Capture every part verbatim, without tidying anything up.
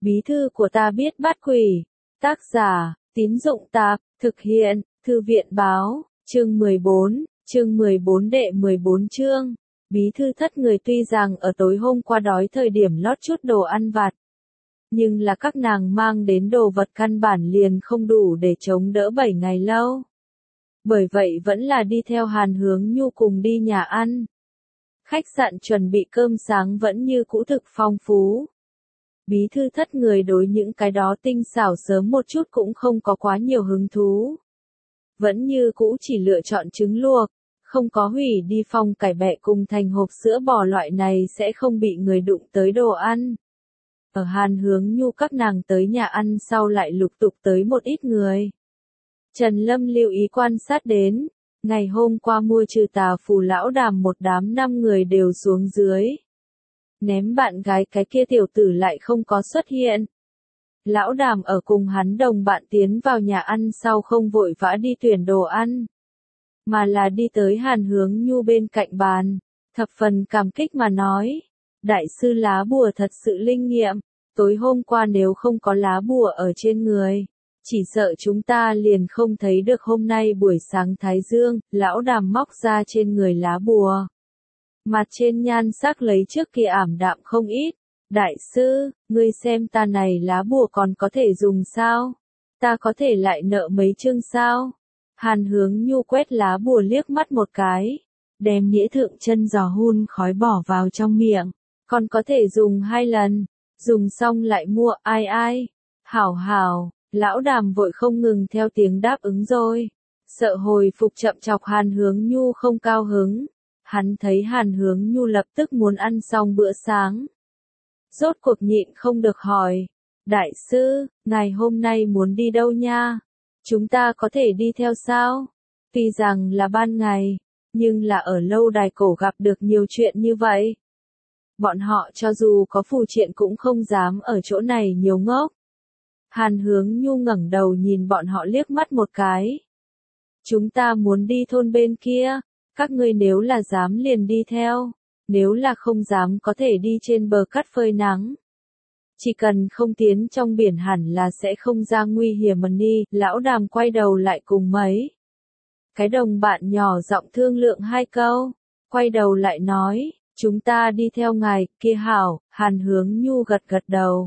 Bí thư của ta biết bắt quỷ. Tác giả, Tín Dụng Tạp, thực hiện, Thư viện Báo, chương mười bốn, chương mười bốn đệ mười bốn chương. Bí thư thất người tuy rằng ở tối hôm qua đói thời điểm lót chút đồ ăn vặt. Nhưng là các nàng mang đến đồ vật căn bản liền không đủ để chống đỡ bảy ngày lâu. Bởi vậy vẫn là đi theo Hàn Hướng Nhu cùng đi nhà ăn. Khách sạn chuẩn bị cơm sáng vẫn như cũ thực phong phú. Bí thư thất người đối những cái đó tinh xảo sớm một chút cũng không có quá nhiều hứng thú. Vẫn như cũ chỉ lựa chọn trứng luộc, không có hủy đi phong cải bẹ cùng thành hộp sữa bò loại này sẽ không bị người đụng tới đồ ăn. Ở Hàn Hướng Nhu các nàng tới nhà ăn sau lại lục tục tới một ít người. Trần Lâm lưu ý quan sát đến, ngày hôm qua mua trừ tà phù lão đàm một đám năm người đều xuống dưới. Ném bạn gái cái kia tiểu tử lại không có xuất hiện. Lão đàm ở cùng hắn đồng bạn tiến vào nhà ăn sau không vội vã đi tuyển đồ ăn. Mà là đi tới Hàn Hướng Nhu bên cạnh bàn, thập phần cảm kích mà nói. Đại sư lá bùa thật sự linh nghiệm, tối hôm qua nếu không có lá bùa ở trên người, chỉ sợ chúng ta liền không thấy được hôm nay buổi sáng thái dương. Lão đàm móc ra trên người lá bùa. Mặt trên nhan sắc lấy trước kia ảm đạm không ít. Đại sư, ngươi xem ta này lá bùa còn có thể dùng sao? Ta có thể lại nợ mấy chương sao? Hàn Hướng Nhu quét lá bùa liếc mắt một cái, đem nghĩa thượng chân giò hun khói bỏ vào trong miệng. Còn có thể dùng hai lần, dùng xong lại mua. Ai ai? Hảo hảo, lão đàm vội không ngừng theo tiếng đáp ứng rồi. Sợ hồi phục chậm chọc Hàn Hướng Nhu không cao hứng. Hắn thấy Hàn Hướng Nhu lập tức muốn ăn xong bữa sáng. Rốt cuộc nhịn không được hỏi. Đại sư, ngài hôm nay muốn đi đâu nha? Chúng ta có thể đi theo sao? Tuy rằng là ban ngày, nhưng là ở lâu đài cổ gặp được nhiều chuyện như vậy. Bọn họ cho dù có phù triện cũng không dám ở chỗ này nhiều ngốc. Hàn Hướng Nhu ngẩng đầu nhìn bọn họ liếc mắt một cái. Chúng ta muốn đi thôn bên kia, các ngươi nếu là dám liền đi theo, nếu là không dám có thể đi trên bờ cát phơi nắng. Chỉ cần không tiến trong biển hẳn là sẽ không ra nguy hiểm mà đi. Lão đàm quay đầu lại cùng mấy cái đồng bạn nhỏ giọng thương lượng hai câu, quay đầu lại nói, chúng ta đi theo ngài. Kia hảo. Hàn Hướng Nhu gật gật đầu,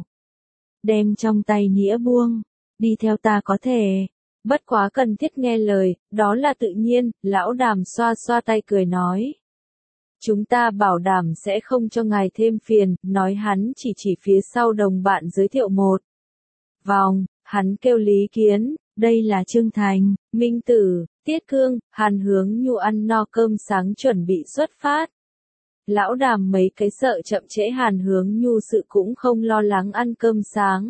đem trong tay nĩa buông, đi theo ta có thể, bất quá cần thiết nghe lời, đó là tự nhiên. Lão đàm xoa xoa tay cười nói, chúng ta bảo đảm sẽ không cho ngài thêm phiền. Nói hắn chỉ chỉ phía sau đồng bạn giới thiệu một vòng, hắn kêu Lý Kiến, đây là Trương Thành, Minh Tử, Tiết Cương. Hàn Hướng Nhu ăn no cơm sáng chuẩn bị xuất phát. Lão đàm mấy cái sợ chậm trễ Hàn Hướng Nhu sự cũng không lo lắng ăn cơm sáng.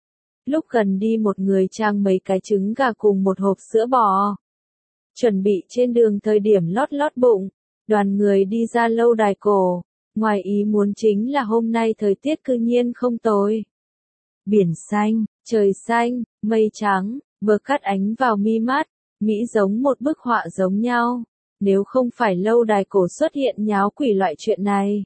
Lúc gần đi một người trang mấy cái trứng gà cùng một hộp sữa bò. Chuẩn bị trên đường thời điểm lót lót bụng, đoàn người đi ra lâu đài cổ. Ngoài ý muốn chính là hôm nay thời tiết cư nhiên không tồi. Biển xanh, trời xanh, mây trắng, bờ cát ánh vào mi mắt, mỹ giống một bức họa giống nhau. Nếu không phải lâu đài cổ xuất hiện nháo quỷ loại chuyện này,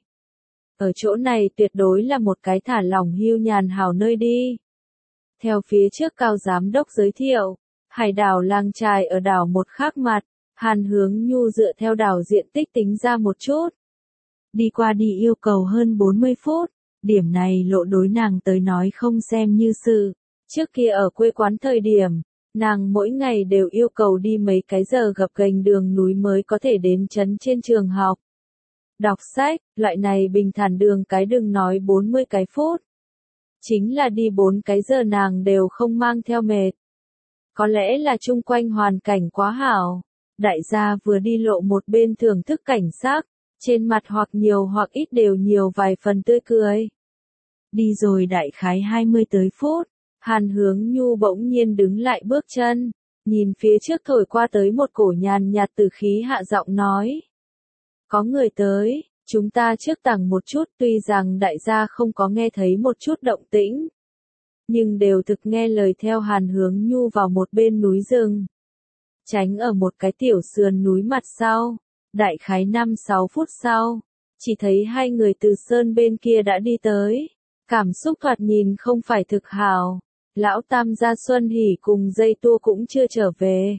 ở chỗ này tuyệt đối là một cái thả lỏng hưu nhàn hào nơi đi. Theo phía trước cao giám đốc giới thiệu, hải đảo Lang Trài ở đảo một khác mặt. Hàn Hướng Nhu dựa theo đảo diện tích tính ra một chút. Đi qua đi yêu cầu hơn bốn mươi phút, điểm này lộ đối nàng tới nói không xem như sự. Trước kia ở quê quán thời điểm, nàng mỗi ngày đều yêu cầu đi mấy cái giờ gập ghềnh đường núi mới có thể đến trấn trên trường học. Đọc sách, loại này bình thản đường cái đừng nói bốn mươi cái phút. Chính là đi bốn cái giờ nàng đều không mang theo mệt. Có lẽ là chung quanh hoàn cảnh quá hảo. Đại gia vừa đi lộ một bên thưởng thức cảnh sắc, trên mặt hoặc nhiều hoặc ít đều nhiều vài phần tươi cười. Đi rồi đại khái hai mươi tới phút, Hàn Hướng Nhu bỗng nhiên đứng lại bước chân, nhìn phía trước thổi qua tới một cổ nhàn nhạt từ khí hạ giọng nói. Có người tới, chúng ta trước tàng một chút. Tuy rằng đại gia không có nghe thấy một chút động tĩnh, nhưng đều thực nghe lời theo Hàn Hướng Nhu vào một bên núi rừng. Tránh ở một cái tiểu sườn núi mặt sau. Đại khái năm sáu phút sau, chỉ thấy hai người từ sơn bên kia đã đi tới. Cảm xúc thoạt nhìn không phải thực hào. Lão Tam gia Xuân Hỷ cùng dây tua cũng chưa trở về.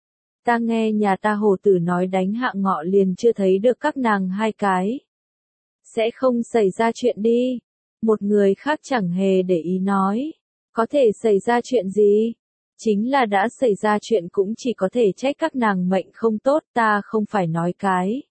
Ta nghe nhà ta Hồ Tử nói đánh Hạ Ngọ liền chưa thấy được các nàng hai cái. Sẽ không xảy ra chuyện đi. Một người khác chẳng hề để ý nói. Có thể xảy ra chuyện gì? Chính là đã xảy ra chuyện cũng chỉ có thể trách các nàng mệnh không tốt, ta không phải nói cái.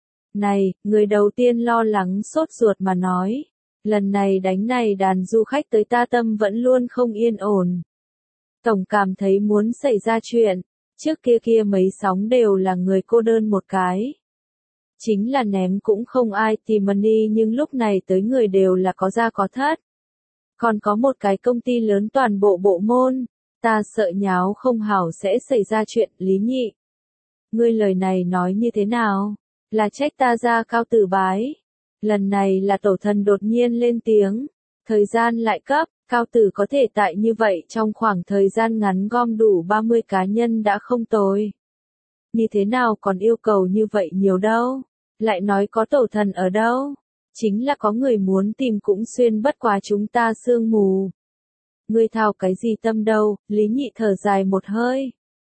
Này, người đầu tiên lo lắng sốt ruột mà nói. Lần này đánh này đàn du khách tới ta tâm vẫn luôn không yên ổn. Tổng cảm thấy muốn xảy ra chuyện. Trước kia kia mấy sóng đều là người cô đơn một cái. Chính là ném cũng không ai tìm money, nhưng lúc này tới người đều là có gia có thất. Còn có một cái công ty lớn toàn bộ bộ môn. Ta sợ nháo không hảo sẽ xảy ra chuyện. Lý Nhị, ngươi lời này nói như thế nào? Là trách ta ra cao tử bái. Lần này là tổ thần đột nhiên lên tiếng. Thời gian lại cấp, cao tử có thể tại như vậy trong khoảng thời gian ngắn gom đủ ba mươi cá nhân đã không tồi. Như thế nào còn yêu cầu như vậy nhiều đâu? Lại nói có tổ thần ở đâu? Chính là có người muốn tìm cũng xuyên bất quá chúng ta sương mù. Ngươi thao cái gì tâm đâu? Lý Nhị thở dài một hơi.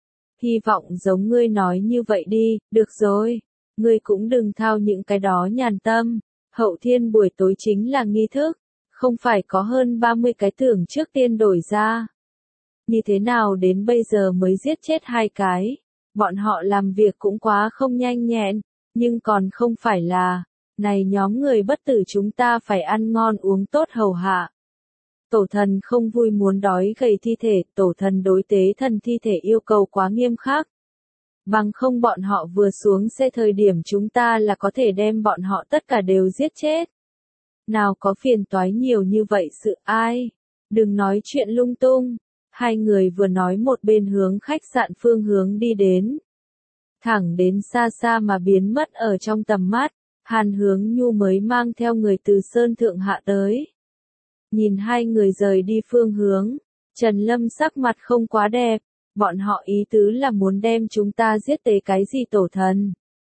Hy vọng giống ngươi nói như vậy đi, được rồi. Ngươi cũng đừng thao những cái đó nhàn tâm. Hậu thiên buổi tối chính là nghi thức. Không phải có hơn ba mươi cái tưởng trước tiên đổi ra. Như thế nào đến bây giờ mới giết chết hai cái. Bọn họ làm việc cũng quá không nhanh nhẹn. Nhưng còn không phải là. Này nhóm người bất tử chúng ta phải ăn ngon uống tốt hầu hạ. Tổ thần không vui muốn đói gầy thi thể, tổ thần đối tế thần thi thể yêu cầu quá nghiêm khắc. Bằng không bọn họ vừa xuống xe thời điểm chúng ta là có thể đem bọn họ tất cả đều giết chết. Nào có phiền toái nhiều như vậy sự ai. Đừng nói chuyện lung tung. Hai người vừa nói một bên hướng khách sạn phương hướng đi đến. Thẳng đến xa xa mà biến mất ở trong tầm mắt. Hàn Hướng Nhu mới mang theo người từ Sơn Thượng hạ tới. Nhìn hai người rời đi phương hướng. Trần Lâm sắc mặt không quá đẹp. Bọn họ ý tứ là muốn đem chúng ta giết tế cái gì tổ thần.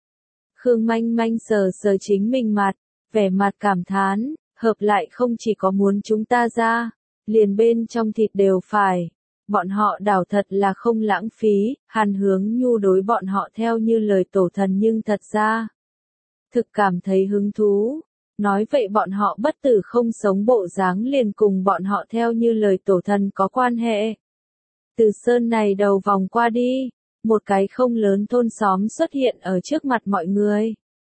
Khương Manh Manh sờ sờ chính mình mặt, vẻ mặt cảm thán, hợp lại không chỉ có muốn chúng ta ra, liền bên trong thịt đều phải. Bọn họ đảo thật là không lãng phí, Hàn Hướng Nhu đối bọn họ theo như lời tổ thần nhưng thật ra. Thực cảm thấy hứng thú. Nói vậy bọn họ bất tử không sống bộ dáng liền cùng bọn họ theo như lời tổ thần có quan hệ. Từ sơn này đầu vòng qua đi, một cái không lớn thôn xóm xuất hiện ở trước mặt mọi người.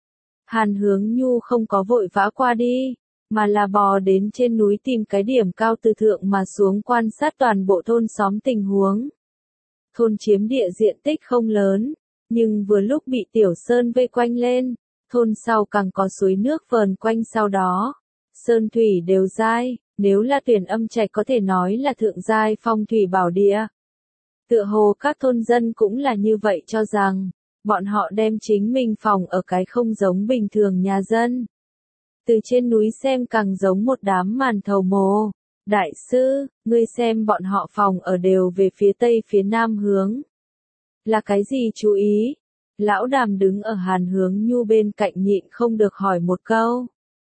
Hàn Hướng Nhu không có vội vã qua đi, mà là bò đến trên núi tìm cái điểm cao từ thượng mà xuống quan sát toàn bộ thôn xóm tình huống. Thôn chiếm địa diện tích không lớn, nhưng vừa lúc bị tiểu sơn vây quanh lên, thôn sau càng có suối nước vờn quanh sau đó. Sơn thủy đều dai, nếu là Tuyển Âm Trạch có thể nói là thượng giai phong thủy bảo địa. Tựa hồ các thôn dân cũng là như vậy cho rằng, bọn họ đem chính mình phòng ở cái không giống bình thường nhà dân. Từ trên núi xem càng giống một đám màn thầu mồ. Đại sư, ngươi xem bọn họ phòng ở đều về phía tây phía nam hướng. Là cái gì chú ý? Lão Đàm đứng ở Hàn Hướng Nhu bên cạnh nhịn không được hỏi một câu.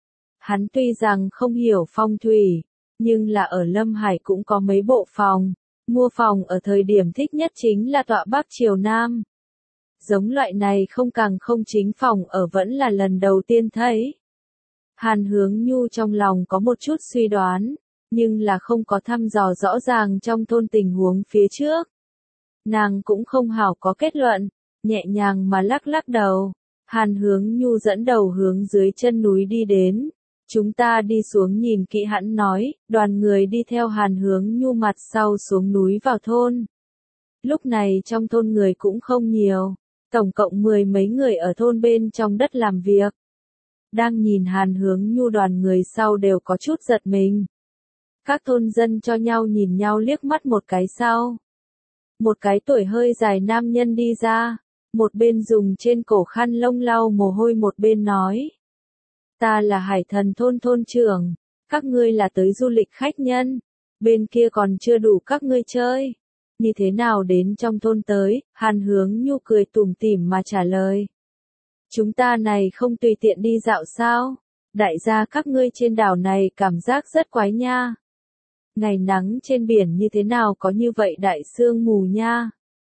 Hắn tuy rằng không hiểu phong thủy, nhưng là ở Lâm Hải cũng có mấy bộ phòng. Mua phòng ở thời điểm thích nhất chính là tọa bắc chiều nam. Giống loại này không càng không chính phòng ở vẫn là lần đầu tiên thấy. Hàn Hướng Nhu trong lòng có một chút suy đoán, nhưng là không có thăm dò rõ ràng trong thôn tình huống phía trước. Nàng cũng không hảo có kết luận, nhẹ nhàng mà lắc lắc đầu. Hàn Hướng Nhu dẫn đầu hướng dưới chân núi đi đến. Chúng ta đi xuống nhìn kỹ hắn nói, đoàn người đi theo Hàn Hướng Nhu mặt sau xuống núi vào thôn. Lúc này trong thôn người cũng không nhiều, tổng cộng mười mấy người ở thôn bên trong đất làm việc. Đang nhìn Hàn Hướng Nhu đoàn người sau đều có chút giật mình. Các thôn dân cho nhau nhìn nhau liếc mắt một cái sau. Một cái tuổi hơi dài nam nhân đi ra, một bên dùng trên cổ khăn lông lau mồ hôi một bên nói. Ta là Hải Thần thôn thôn trưởng, các ngươi là tới du lịch khách nhân, bên kia còn chưa đủ các ngươi chơi. Như thế nào đến trong thôn tới, Hàn Hướng Nhu cười tủm tỉm mà trả lời. Chúng ta này không tùy tiện đi dạo sao, Đại gia các ngươi trên đảo này cảm giác rất quái nha. Ngày nắng trên biển như thế nào có như vậy đại sương mù nha.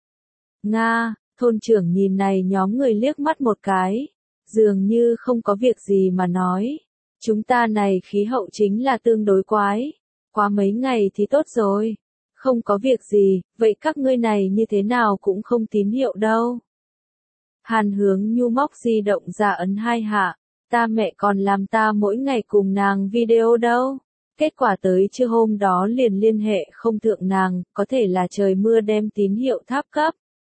Nga, thôn trưởng nhìn này nhóm người liếc mắt một cái, dường như không có việc gì mà nói. Chúng ta này khí hậu chính là tương đối quái, qua mấy ngày thì tốt rồi. Không có việc gì, vậy các ngươi này như thế nào cũng không tín hiệu đâu. Hàn Hướng Nhu móc di động ra ấn hai hạ, ta mẹ còn làm ta mỗi ngày cùng nàng video đâu. Kết quả tới trưa hôm đó liền liên hệ không thượng nàng, có thể là trời mưa đem tín hiệu tháp cấp.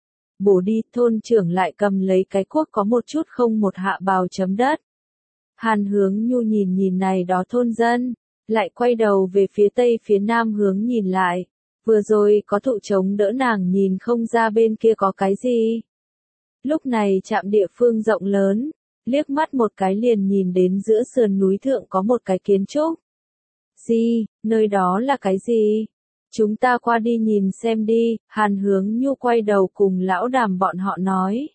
Bổ đi, thôn trưởng lại cầm lấy cái cuốc có một chút không một hạ bào chấm đất. Hàn Hướng Nhu nhìn nhìn này đó thôn dân, lại quay đầu về phía tây phía nam hướng nhìn lại. Vừa rồi có thụ chống đỡ nàng nhìn không ra bên kia có cái gì. Lúc này trạm địa phương rộng lớn, liếc mắt một cái liền nhìn đến giữa sườn núi thượng có một cái kiến trúc. Gì, nơi đó là cái gì? Chúng ta qua đi nhìn xem đi, Hàn Hướng Nhu quay đầu cùng lão đàm bọn họ nói.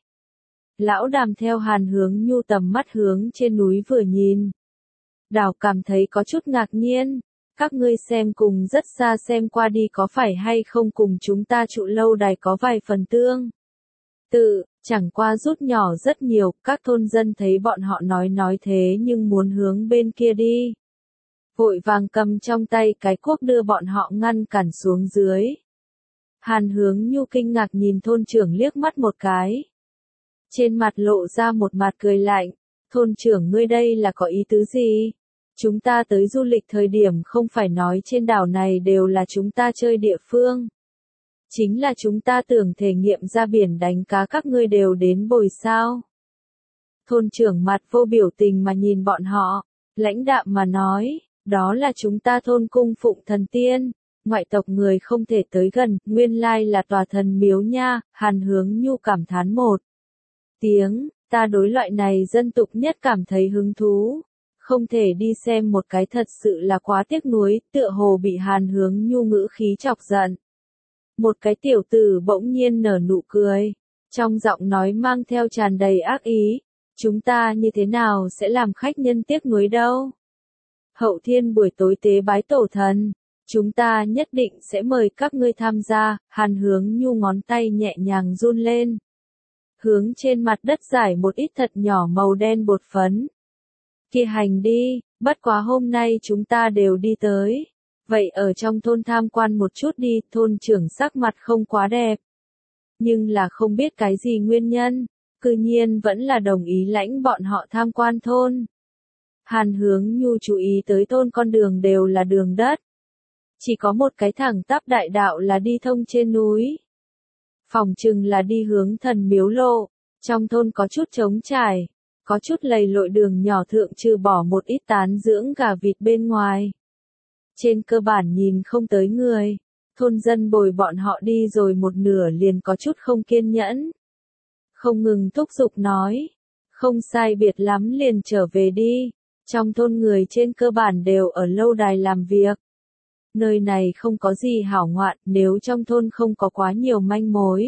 Lão đàm theo Hàn Hướng Nhu tầm mắt hướng trên núi vừa nhìn. Đào cảm thấy có chút ngạc nhiên, các ngươi xem cùng rất xa xem qua đi có phải hay không cùng chúng ta trụ lâu đài có vài phần tương. Tự, chẳng qua rút nhỏ rất nhiều, các thôn dân thấy bọn họ nói nói thế nhưng muốn hướng bên kia đi. Vội vàng cầm trong tay cái cuốc đưa bọn họ ngăn cản xuống dưới. Hàn Hướng Nhu kinh ngạc nhìn thôn trưởng liếc mắt một cái. Trên mặt lộ ra một mặt cười lạnh, thôn trưởng ngươi đây là có ý tứ gì? Chúng ta tới du lịch thời điểm không phải nói trên đảo này đều là chúng ta chơi địa phương. Chính là chúng ta tưởng thể nghiệm ra biển đánh cá các ngươi đều đến bồi sao. Thôn trưởng mặt vô biểu tình mà nhìn bọn họ, lãnh đạm mà nói, đó là chúng ta thôn cung phụng thần tiên, ngoại tộc người không thể tới gần, nguyên lai là tòa thần miếu nha, Hàn Hướng Nhu cảm thán một tiếng, ta đối loại này dân tục nhất cảm thấy hứng thú. Không thể đi xem một cái thật sự là quá tiếc nuối, tựa hồ bị Hàn Hướng Nhu ngữ khí chọc giận. Một cái tiểu tử bỗng nhiên nở nụ cười, trong giọng nói mang theo tràn đầy ác ý, chúng ta như thế nào sẽ làm khách nhân tiếc nuối đâu. Hậu thiên buổi tối tế bái tổ thần, chúng ta nhất định sẽ mời các ngươi tham gia, Hàn Hướng Nhu ngón tay nhẹ nhàng run lên. Hướng trên mặt đất giải một ít thật nhỏ màu đen bột phấn. Kia hành đi, bất quá hôm nay chúng ta đều đi tới. Vậy ở trong thôn tham quan một chút đi, thôn trưởng sắc mặt không quá đẹp. Nhưng là không biết cái gì nguyên nhân, cư nhiên vẫn là đồng ý lãnh bọn họ tham quan thôn. Hàn Hướng Nhu chú ý tới thôn con đường đều là đường đất. Chỉ có một cái thẳng tắp đại đạo là đi thông trên núi. Phòng chừng là đi hướng thần miếu lộ, trong thôn có chút trống trải. Có chút lầy lội đường nhỏ thượng trừ bỏ một ít tán dưỡng gà vịt bên ngoài. Trên cơ bản nhìn không tới người, thôn dân bồi bọn họ đi rồi một nửa liền có chút không kiên nhẫn. Không ngừng thúc giục nói, không sai biệt lắm liền trở về đi, trong thôn người trên cơ bản đều ở lâu đài làm việc. Nơi này không có gì hảo ngoạn nếu trong thôn không có quá nhiều manh mối.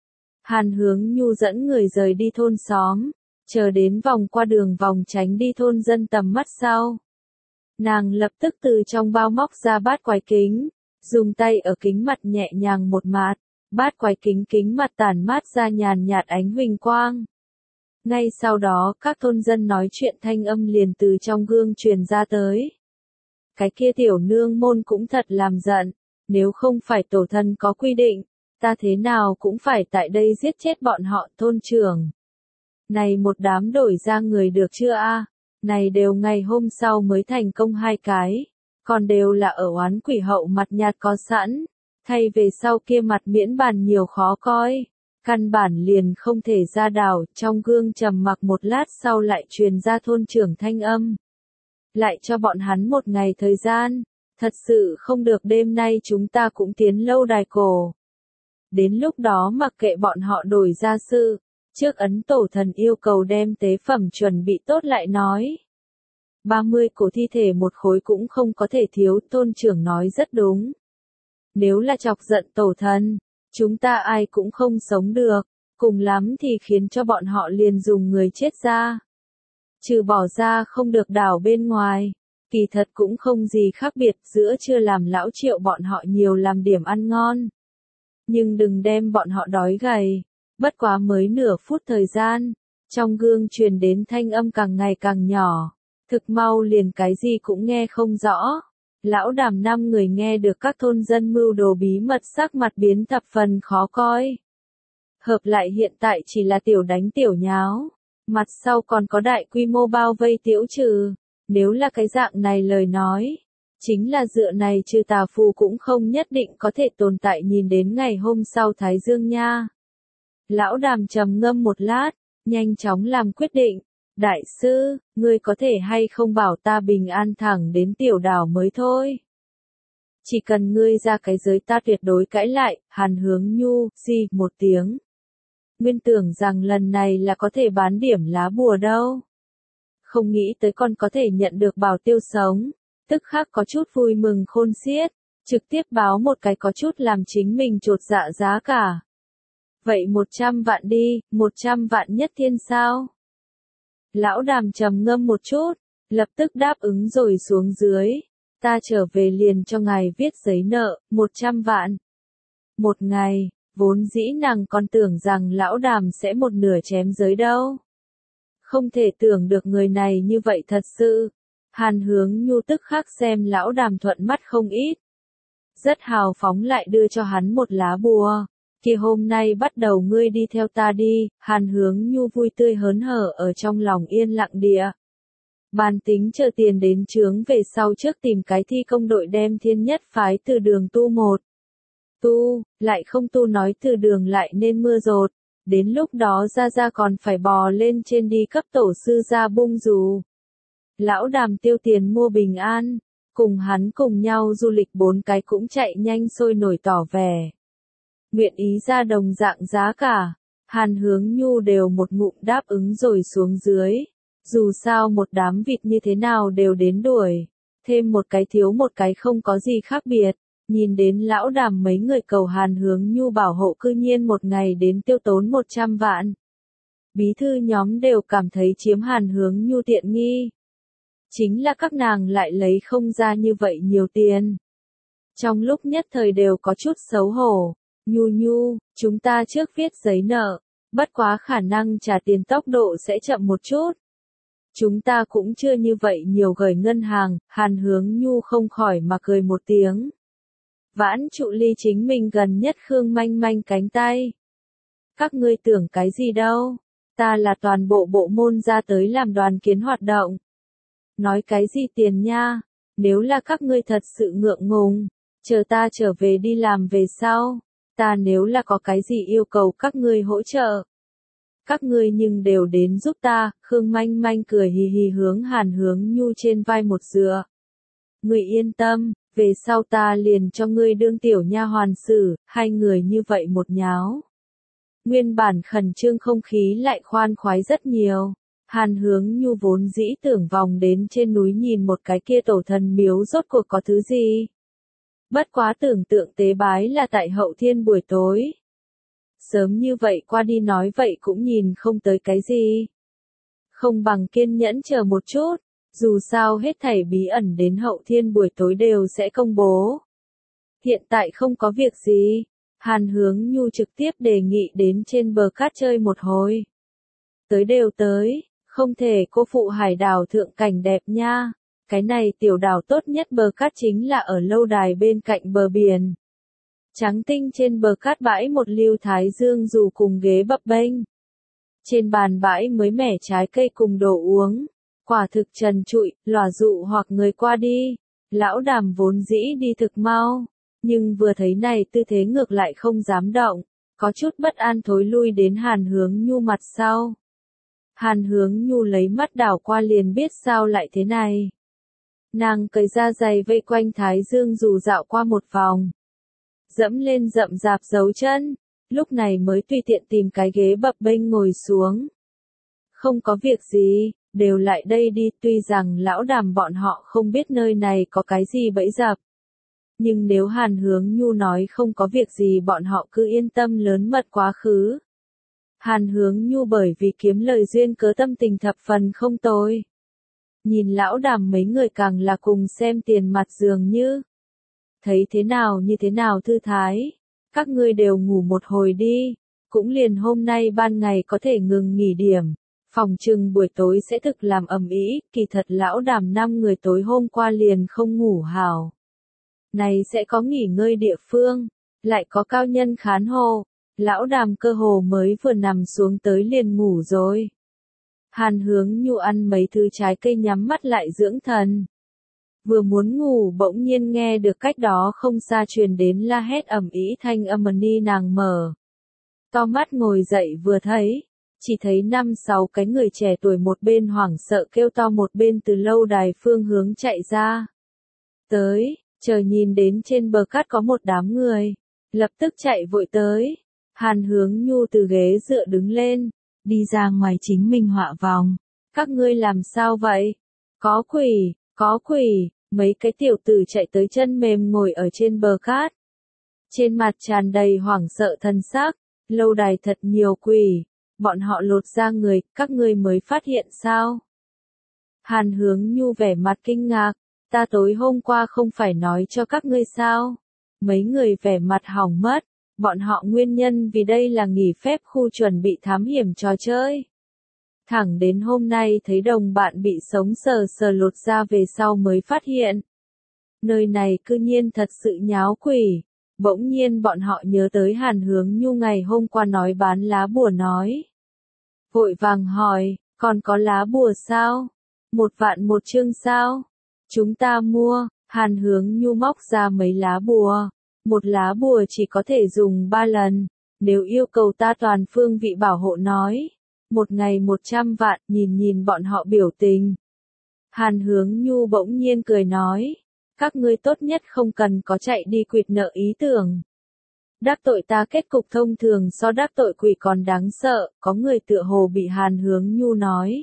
Hàn Hướng Nhu dẫn người rời đi thôn xóm. Chờ đến vòng qua đường vòng tránh đi thôn dân tầm mắt sau. Nàng lập tức từ trong bao móc ra bát quái kính, dùng tay ở kính mặt nhẹ nhàng một mạt, bát quái kính kính mặt tản mát ra nhàn nhạt ánh huỳnh quang. Ngay sau đó các thôn dân nói chuyện thanh âm liền từ trong gương truyền ra tới. Cái kia tiểu nương môn cũng thật làm giận, nếu không phải tổ thần có quy định, ta thế nào cũng phải tại đây giết chết bọn họ thôn trưởng. Này một đám đổi ra người được chưa a? Này đều ngày hôm sau mới thành công hai cái, còn đều là ở oán quỷ hậu mặt nhạt có sẵn, thay về sau kia mặt miễn bàn nhiều khó coi, căn bản liền không thể ra đảo, trong gương trầm mặc một lát sau lại truyền ra thôn trưởng thanh âm. Lại cho bọn hắn một ngày thời gian, thật sự không được đêm nay chúng ta cũng tiến lâu đài cổ. Đến lúc đó mặc kệ bọn họ đổi ra sự. Trước ấn tổ thần yêu cầu đem tế phẩm chuẩn bị tốt lại nói. ba mươi cổ thi thể một khối cũng không có thể thiếu, thôn trưởng nói rất đúng. Nếu là chọc giận tổ thần, chúng ta ai cũng không sống được, cùng lắm thì khiến cho bọn họ liền dùng người chết ra. Trừ bỏ ra không được đảo bên ngoài. Kỳ thật cũng không gì khác biệt, giữa trưa làm lão Triệu bọn họ nhiều làm điểm ăn ngon. Nhưng đừng đem bọn họ đói gầy. Bất quá mới nửa phút thời gian, trong gương truyền đến thanh âm càng ngày càng nhỏ. Thực mau liền cái gì cũng nghe không rõ. Lão Đàm năm người nghe được các thôn dân mưu đồ bí mật, sắc mặt biến thập phần khó coi. Hợp lại hiện tại chỉ là tiểu đánh tiểu nháo. Mặt sau còn có đại quy mô bao vây Tiễu Trừ. Nếu là cái dạng này lời nói, chính là dựa này trừ tà phù cũng không nhất định có thể tồn tại nhìn đến ngày hôm sau Thái Dương nha. Lão Đàm trầm ngâm một lát, nhanh chóng làm quyết định. Đại sư, ngươi có thể hay không bảo ta bình an thẳng đến tiểu đảo mới thôi. Chỉ cần ngươi ra cái giới ta tuyệt đối cãi lại. Hàn Hướng Nhu, gì, một tiếng. Nguyên tưởng rằng lần này là có thể bán điểm lá bùa đâu. Không nghĩ tới còn có thể nhận được bảo tiêu sống. Tức khắc có chút vui mừng khôn xiết. Trực tiếp báo một cái có chút làm chính mình chột dạ giá cả. Vậy một trăm vạn đi, một trăm vạn nhất thiên sao? Lão Đàm trầm ngâm một chút, lập tức đáp ứng rồi xuống dưới. Ta trở về liền cho ngài viết giấy nợ, một trăm vạn. Một ngày, vốn dĩ nàng còn tưởng rằng lão Đàm sẽ một nửa chém giới đâu. Không thể tưởng được người này như vậy thật sự. Hàn Hướng Nhu tức khắc xem lão Đàm thuận mắt không ít. Rất hào phóng lại đưa cho hắn một lá bùa. Kia hôm nay bắt đầu ngươi đi theo ta đi. Hàn Hướng Nhu vui tươi hớn hở ở trong lòng yên lặng địa. Bàn tính chờ tiền đến chướng về sau trước tìm cái thi công đội đem thiên nhất phái từ đường tu một. Tu, lại không tu nói từ đường lại nên mưa rột. Đến lúc đó ra ra còn phải bò lên trên đi cấp tổ sư ra bung dù. Lão Đàm tiêu tiền mua bình an. Cùng hắn cùng nhau du lịch bốn cái cũng chạy nhanh sôi nổi tỏ vẻ. Nguyện ý ra đồng dạng giá cả. Hàn Hướng Nhu đều một ngụm đáp ứng rồi xuống dưới. Dù sao một đám vịt như thế nào đều đến đuổi. Thêm một cái thiếu một cái không có gì khác biệt. Nhìn đến lão Đàm mấy người cầu Hàn Hướng Nhu bảo hộ cư nhiên một ngày đến tiêu tốn một trăm vạn. Bí thư nhóm đều cảm thấy chiếm Hàn Hướng Nhu tiện nghi. Chính là các nàng lại lấy không ra như vậy nhiều tiền. Trong lúc nhất thời đều có chút xấu hổ. Nhu Nhu, chúng ta trước viết giấy nợ. Bất quá khả năng trả tiền tốc độ sẽ chậm một chút. Chúng ta cũng chưa như vậy nhiều gửi ngân hàng. Hàn Hướng Nhu không khỏi mà cười một tiếng. Vãn trụ ly chính mình gần nhất Khương Manh Manh cánh tay. Các ngươi tưởng cái gì đâu. Ta là toàn bộ bộ môn ra tới làm đoàn kiến hoạt động. Nói cái gì tiền nha. Nếu là các ngươi thật sự ngượng ngùng. Chờ ta trở về đi làm về sau. Ta nếu là có cái gì yêu cầu các ngươi hỗ trợ. Các ngươi nhưng đều đến giúp ta. Khương Manh Manh cười hì hì hướng Hàn Hướng Nhu trên vai một dựa. Ngươi yên tâm. Về sau ta liền cho ngươi đương tiểu nha hoàn xử. Hai người như vậy một nháo. Nguyên bản khẩn trương không khí lại khoan khoái rất nhiều. Hàn Hướng Nhu vốn dĩ tưởng vòng đến trên núi nhìn một cái kia tổ thần miếu rốt cuộc có thứ gì. Bất quá tưởng tượng tế bái là tại hậu thiên buổi tối. Sớm như vậy qua đi nói vậy cũng nhìn không tới cái gì. Không bằng kiên nhẫn chờ một chút. Dù sao hết thảy bí ẩn đến hậu thiên buổi tối đều sẽ công bố. Hiện tại không có việc gì. Hàn Hướng Nhu trực tiếp đề nghị đến trên bờ cát chơi một hồi. Tới đều tới, không thể cô phụ hải đảo thượng cảnh đẹp nha. Cái này tiểu đảo tốt nhất bờ cát chính là ở lâu đài bên cạnh bờ biển. Trắng tinh trên bờ cát bãi một lưu thái dương dù cùng ghế bập bênh. Trên bàn bãi mới mẻ trái cây cùng đồ uống. Quả thực trần trụi, lòa dụ hoặc người qua đi. Lão Đàm vốn dĩ đi thực mau. Nhưng vừa thấy này tư thế ngược lại không dám động. Có chút bất an thối lui đến Hàn Hướng Nhu mặt sau. Hàn Hướng Nhu lấy mắt đảo qua liền biết sao lại thế này. Nàng cởi ra giày vây quanh thái dương dù dạo qua một vòng. Dẫm lên rậm rạp dấu chân. Lúc này mới tùy tiện tìm cái ghế bập bênh ngồi xuống. Không có việc gì. Đều lại đây đi, tuy rằng lão Đàm bọn họ không biết nơi này có cái gì bẫy dập. Nhưng nếu Hàn Hướng Nhu nói không có việc gì bọn họ cứ yên tâm lớn mật quá khứ. Hàn Hướng Nhu bởi vì kiếm lời duyên cớ tâm tình thập phần không tồi. Nhìn lão Đàm mấy người càng là cùng xem tiền mặt dường như. Thấy thế nào như thế nào thư thái, các ngươi đều ngủ một hồi đi, cũng liền hôm nay ban ngày có thể ngừng nghỉ điểm, phòng trừng buổi tối sẽ thực làm ầm ĩ, kỳ thật lão Đàm năm người tối hôm qua liền không ngủ hảo. Này sẽ có nghỉ ngơi địa phương, lại có cao nhân khán hộ, lão Đàm cơ hồ mới vừa nằm xuống tới liền ngủ rồi. Hàn Hướng Nhu ăn mấy thứ trái cây nhắm mắt lại dưỡng thần. Vừa muốn ngủ bỗng nhiên nghe được cách đó không xa truyền đến la hét ầm ĩ thanh âm ni nàng mở. To mắt ngồi dậy vừa thấy, chỉ thấy năm sáu cái người trẻ tuổi một bên hoảng sợ kêu to một bên từ lâu đài phương hướng chạy ra. Tới, chờ nhìn đến trên bờ cát có một đám người, lập tức chạy vội tới. Hàn Hướng Nhu từ ghế dựa đứng lên, đi ra ngoài chính mình họa vòng. Các ngươi làm sao vậy? Có quỷ, có quỷ, mấy cái tiểu tử chạy tới chân mềm ngồi ở trên bờ cát. Trên mặt tràn đầy hoảng sợ thân xác, lâu đài thật nhiều quỷ, bọn họ lột ra người, các ngươi mới phát hiện sao? Hàn Hướng Nhu vẻ mặt kinh ngạc, ta tối hôm qua không phải nói cho các ngươi sao? Mấy người vẻ mặt hỏng mất, bọn họ nguyên nhân vì đây là nghỉ phép khu chuẩn bị thám hiểm trò chơi. Thẳng đến hôm nay thấy đồng bạn bị sống sờ sờ lột ra về sau mới phát hiện. Nơi này cư nhiên thật sự nháo quỷ, bỗng nhiên bọn họ nhớ tới Hàn Hướng Nhu ngày hôm qua nói bán lá bùa nói. Vội vàng hỏi, còn có lá bùa sao? Một vạn một chương sao? Chúng ta mua, Hàn Hướng Nhu móc ra mấy lá bùa. Một lá bùa chỉ có thể dùng ba lần, nếu yêu cầu ta toàn phương vị bảo hộ nói. Một ngày một trăm vạn, nhìn nhìn bọn họ biểu tình. Hàn Hướng Nhu bỗng nhiên cười nói, các ngươi tốt nhất không cần có chạy đi quỵt nợ ý tưởng. Đắc tội ta kết cục thông thường so đắc tội quỷ còn đáng sợ, có người tựa hồ bị Hàn Hướng Nhu nói.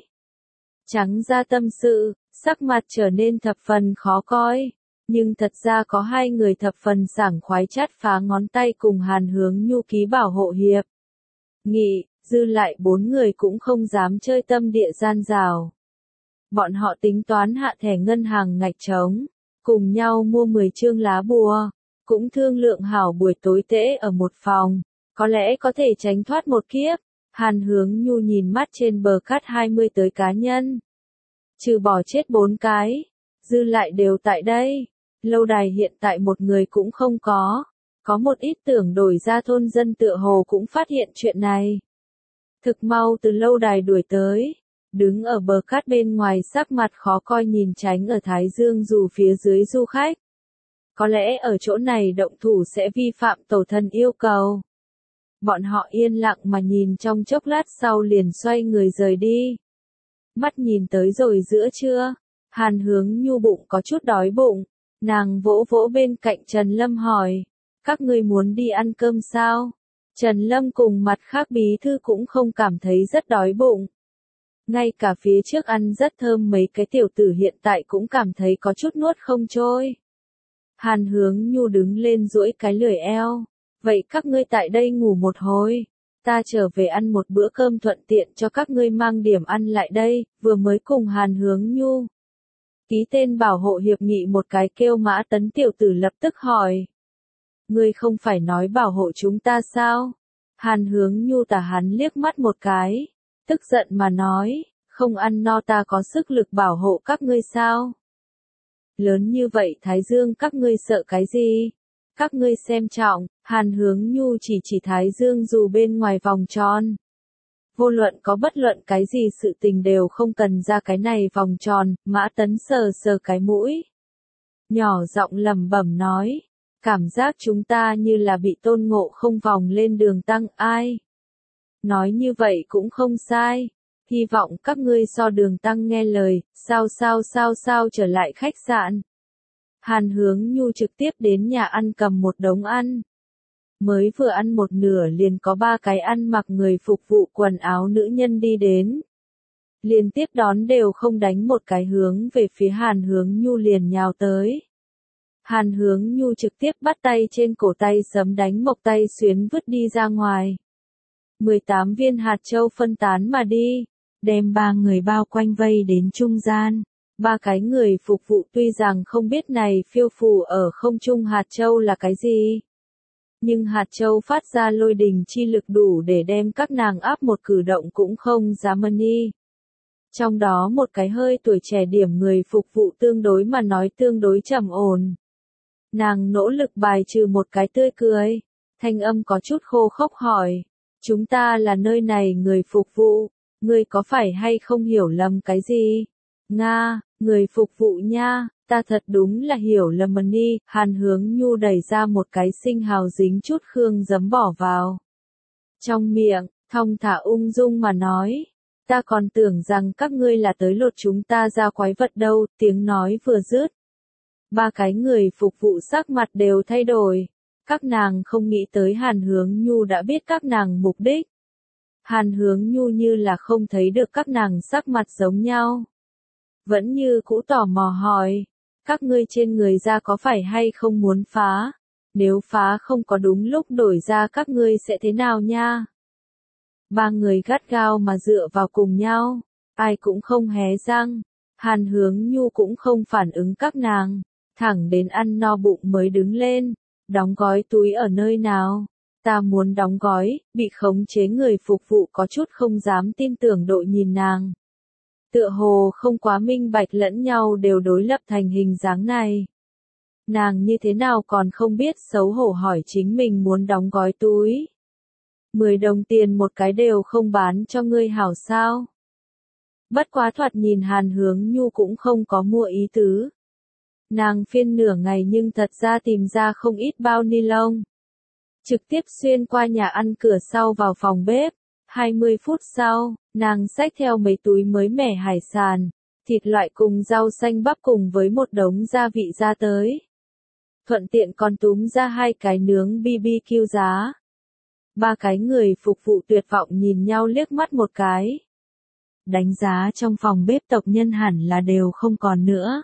Trắng ra tâm sự, sắc mặt trở nên thập phần khó coi. Nhưng thật ra có hai người thập phần sảng khoái chát phá ngón tay cùng Hàn Hướng Nhu ký bảo hộ hiệp. Nghị, dư lại bốn người cũng không dám chơi tâm địa gian rào. Bọn họ tính toán hạ thẻ ngân hàng ngạch trống, cùng nhau mua mười chương lá bùa, cũng thương lượng hảo buổi tối tễ ở một phòng, có lẽ có thể tránh thoát một kiếp. Hàn Hướng Nhu nhìn mắt trên bờ cát hai mươi tới cá nhân. Trừ bỏ chết bốn cái, dư lại đều tại đây. Lâu đài hiện tại một người cũng không có, có một ít tưởng đổi ra thôn dân tựa hồ cũng phát hiện chuyện này. Thực mau từ lâu đài đuổi tới, đứng ở bờ cát bên ngoài sắc mặt khó coi nhìn tránh ở Thái Dương dù phía dưới du khách. Có lẽ ở chỗ này động thủ sẽ vi phạm tổ thần yêu cầu. Bọn họ yên lặng mà nhìn trong chốc lát sau liền xoay người rời đi. Mắt nhìn tới rồi giữa trưa, Hàn Hướng Nhu bụng có chút đói bụng. Nàng vỗ vỗ bên cạnh Trần Lâm hỏi, các ngươi muốn đi ăn cơm sao? Trần Lâm cùng mặt khác bí thư cũng không cảm thấy rất đói bụng. Ngay cả phía trước ăn rất thơm mấy cái tiểu tử hiện tại cũng cảm thấy có chút nuốt không trôi. Hàn Hướng Nhu đứng lên duỗi cái lười eo, vậy các ngươi tại đây ngủ một hồi, ta trở về ăn một bữa cơm thuận tiện cho các ngươi mang điểm ăn lại đây, vừa mới cùng Hàn Hướng Nhu ký tên bảo hộ hiệp nghị một cái kêu Mã Tấn tiểu tử lập tức hỏi. Ngươi không phải nói bảo hộ chúng ta sao? Hàn Hướng Nhu tà hắn liếc mắt một cái, tức giận mà nói, không ăn no ta có sức lực bảo hộ các ngươi sao? Lớn như vậy Thái Dương các ngươi sợ cái gì? Các ngươi xem trọng, Hàn Hướng Nhu chỉ chỉ Thái Dương dù bên ngoài vòng tròn. Vô luận có bất luận cái gì sự tình đều không cần ra cái này vòng tròn, Mã Tấn sờ sờ cái mũi. Nhỏ giọng lẩm bẩm nói, cảm giác chúng ta như là bị Tôn Ngộ Không vòng lên đường tăng ai. Nói như vậy cũng không sai, hy vọng các ngươi so đường tăng nghe lời, sao sao sao sao trở lại khách sạn. Hàn Hướng Nhu trực tiếp đến nhà ăn cầm một đống ăn. Mới vừa ăn một nửa liền có ba cái ăn mặc người phục vụ quần áo nữ nhân đi đến. Liên tiếp đón đều không đánh một cái hướng về phía Hàn Hướng Nhu liền nhào tới. Hàn Hướng Nhu trực tiếp bắt tay trên cổ tay sấm đánh mộc tay xuyến vứt đi ra ngoài. mười tám viên hạt châu phân tán mà đi, đem ba người bao quanh vây đến trung gian. Ba cái người phục vụ tuy rằng không biết này phiêu phù ở không trung hạt châu là cái gì, nhưng hạt châu phát ra lôi đình chi lực đủ để đem các nàng áp một cử động cũng không dám mân y. Trong đó một cái hơi tuổi trẻ điểm người phục vụ tương đối mà nói tương đối trầm ổn. Nàng nỗ lực bài trừ một cái tươi cười, thanh âm có chút khô khốc hỏi, chúng ta là nơi này người phục vụ, ngươi có phải hay không hiểu lầm cái gì? Nga, người phục vụ nha, ta thật đúng là hiểu lầm mân y. Hàn Hướng Nhu đẩy ra một cái sinh hào dính chút khương giấm bỏ vào trong miệng, thong thả ung dung mà nói. Ta còn tưởng rằng các ngươi là tới lột chúng ta ra quái vật đâu, tiếng nói vừa dứt. Ba cái người phục vụ sắc mặt đều thay đổi. Các nàng không nghĩ tới Hàn Hướng Nhu đã biết các nàng mục đích. Hàn Hướng Nhu như là không thấy được các nàng sắc mặt giống nhau. Vẫn như cũ tò mò hỏi, các ngươi trên người ra có phải hay không muốn phá? Nếu phá không có đúng lúc đổi ra các ngươi sẽ thế nào nha? Ba người gắt gao mà dựa vào cùng nhau, ai cũng không hé răng. Hàn Hướng Nhu cũng không phản ứng các nàng, thẳng đến ăn no bụng mới đứng lên. Đóng gói túi ở nơi nào? Ta muốn đóng gói. Bị khống chế người phục vụ có chút không dám tin tưởng đội nhìn nàng. Tựa hồ không quá minh bạch lẫn nhau đều đối lập thành hình dáng này. Nàng như thế nào còn không biết xấu hổ hỏi chính mình muốn đóng gói túi. Mười đồng tiền một cái đều không bán cho ngươi hảo sao? Bất quá thoạt nhìn Hàn Hướng Nhu cũng không có mua ý tứ. Nàng phiên nửa ngày nhưng thật ra tìm ra không ít bao ni lông. Trực tiếp xuyên qua nhà ăn cửa sau vào phòng bếp. hai mươi phút sau, nàng xách theo mấy túi mới mẻ hải sản, thịt loại cùng rau xanh bắp cùng với một đống gia vị ra tới. Thuận tiện còn túm ra hai cái nướng bê bê kiu giá. Ba cái người phục vụ tuyệt vọng nhìn nhau liếc mắt một cái. Đánh giá trong phòng bếp tộc nhân hẳn là đều không còn nữa.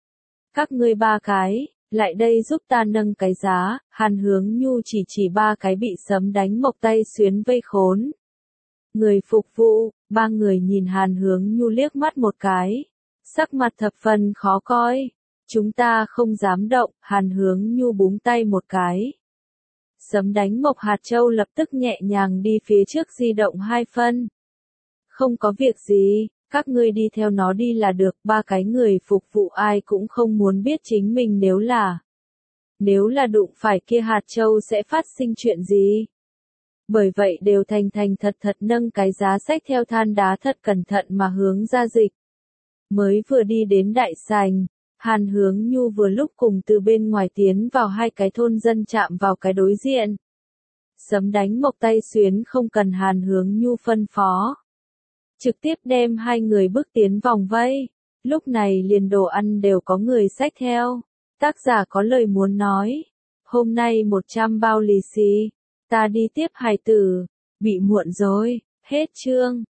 Các ngươi ba cái, lại đây giúp ta nâng cái giá. Hàn Hướng Nhu chỉ chỉ ba cái bị sấm đánh mộc tay xuyến vây khốn. Người phục vụ, ba người nhìn Hàn Hướng Nhu liếc mắt một cái. Sắc mặt thập phần khó coi. Chúng ta không dám động. Hàn Hướng Nhu búng tay một cái. Sấm đánh mộc hạt châu lập tức nhẹ nhàng đi phía trước di động hai phân. Không có việc gì, các ngươi đi theo nó đi là được. Ba cái người phục vụ ai cũng không muốn biết chính mình nếu là. Nếu là đụng phải kia hạt châu sẽ phát sinh chuyện gì. Bởi vậy đều thành thành thật thật nâng cái giá sách theo than đá thật cẩn thận mà hướng ra dịch. Mới vừa đi đến đại sảnh, Hàn Hướng Nhu vừa lúc cùng từ bên ngoài tiến vào hai cái thôn dân chạm vào cái đối diện. Sấm đánh mộc tay xuyến không cần Hàn Hướng Nhu phân phó. Trực tiếp đem hai người bước tiến vòng vây. Lúc này liền đồ ăn đều có người xách theo. Tác giả có lời muốn nói. Hôm nay một trăm bao lì xì. Ta đi tiếp hài tử. Bị muộn rồi. Hết chương.